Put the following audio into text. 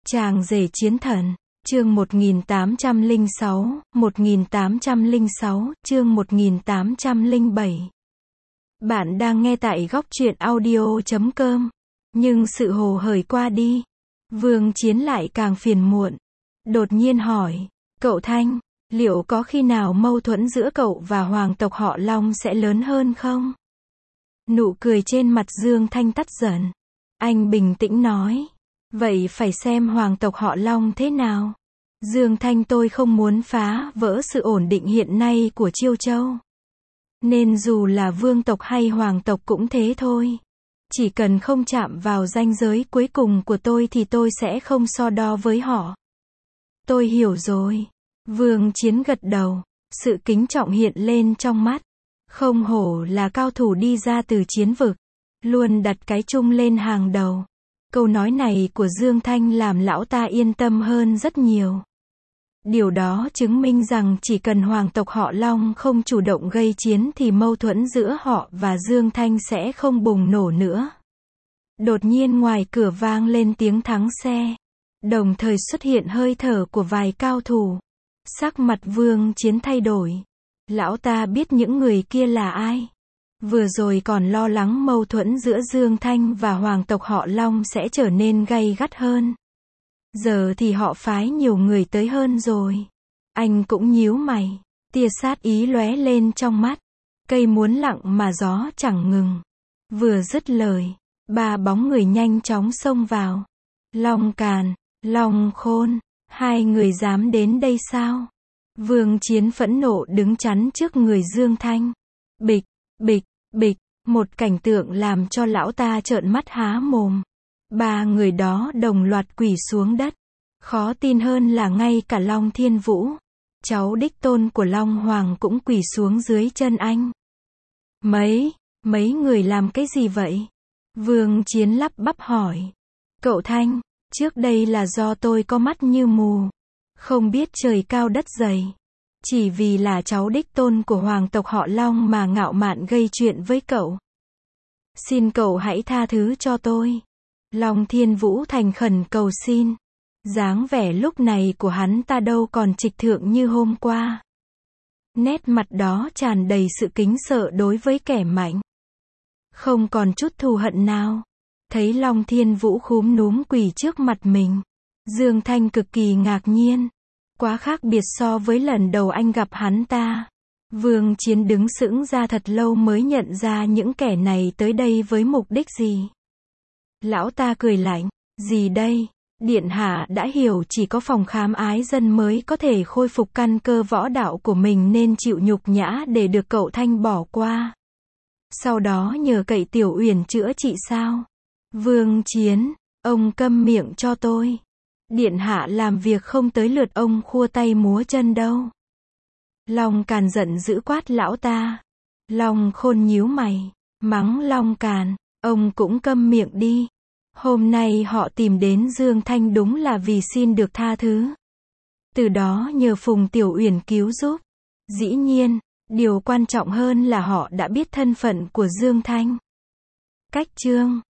Chàng rể chiến thần, chương 1806, 1806, chương 1807. Bạn đang nghe tại góc truyện audio.com. Nhưng sự hồ hởi qua đi, Vương Chiến lại càng phiền muộn. Đột nhiên hỏi, cậu Thanh, liệu có khi nào mâu thuẫn giữa cậu và hoàng tộc họ Long sẽ lớn hơn không? Nụ cười trên mặt Dương Thanh tắt dần. Anh bình tĩnh nói, vậy phải xem hoàng tộc họ Long thế nào. Dương Thanh, tôi không muốn phá vỡ sự ổn định hiện nay của Chiêu Châu. Nên dù là vương tộc hay hoàng tộc cũng thế thôi. Chỉ cần không chạm vào ranh giới cuối cùng của tôi thì tôi sẽ không so đo với họ. Tôi hiểu rồi. Vương Chiến gật đầu. Sự kính trọng hiện lên trong mắt. Không hổ là cao thủ đi ra từ chiến vực. Luôn đặt cái chung lên hàng đầu. Câu nói này của Dương Thanh làm lão ta yên tâm hơn rất nhiều. Điều đó chứng minh rằng chỉ cần hoàng tộc họ Long không chủ động gây chiến thì mâu thuẫn giữa họ và Dương Thanh sẽ không bùng nổ nữa. Đột nhiên ngoài cửa vang lên tiếng thắng xe. Đồng thời xuất hiện hơi thở của vài cao thủ. Sắc mặt Vương Chiến thay đổi. Lão ta biết những người kia là ai. Vừa rồi còn lo lắng mâu thuẫn giữa Dương Thanh và hoàng tộc họ Long sẽ trở nên gay gắt hơn. Giờ thì họ phái nhiều người tới hơn rồi. Anh cũng nhíu mày. Tia sát ý lóe lên trong mắt. Cây muốn lặng mà gió chẳng ngừng. Vừa dứt lời, ba bóng người nhanh chóng xông vào. Long Càn, Long Khôn, hai người dám đến đây sao? Vương Chiến phẫn nộ đứng chắn trước người Dương Thanh. Bịch, bịch, bịch, một cảnh tượng làm cho lão ta trợn mắt há mồm. Ba người đó đồng loạt quỳ xuống đất. Khó tin hơn là ngay cả Long Thiên Vũ, cháu đích tôn của Long Hoàng cũng quỳ xuống dưới chân anh. Mấy người làm cái gì vậy? Vương Chiến lắp bắp hỏi. Cậu Thanh, trước đây là do tôi có mắt như mù, không biết trời cao đất dày. Chỉ vì là cháu đích tôn của hoàng tộc họ Long mà ngạo mạn gây chuyện với cậu. Xin cậu hãy tha thứ cho tôi. Long Thiên Vũ thành khẩn cầu xin. Dáng vẻ lúc này của hắn ta đâu còn trịch thượng như hôm qua. Nét mặt đó tràn đầy sự kính sợ đối với kẻ mạnh. Không còn chút thù hận nào. Thấy Long Thiên Vũ khúm núm quỳ trước mặt mình, Dương Thanh cực kỳ ngạc nhiên. Quá khác biệt so với lần đầu anh gặp hắn ta. Vương Chiến đứng sững ra thật lâu mới nhận ra những kẻ này tới đây với mục đích gì. Lão ta cười lạnh, gì đây? Điện hạ đã hiểu chỉ có phòng khám ái dân mới có thể khôi phục căn cơ võ đạo của mình nên chịu nhục nhã để được cậu Thanh bỏ qua. Sau đó nhờ cậy Tiểu Uyển chữa trị sao? Vương Chiến, ông câm miệng cho tôi. Điện hạ làm việc không tới lượt ông khua tay múa chân đâu. Long Càn giận dữ quát lão ta. Long Khôn nhíu mày, mắng Long Càn, ông cũng câm miệng đi. Hôm nay họ tìm đến Dương Thanh đúng là vì xin được tha thứ. Từ đó nhờ Phùng Tiểu Uyển cứu giúp. Dĩ nhiên, điều quan trọng hơn là họ đã biết thân phận của Dương Thanh. Cách chương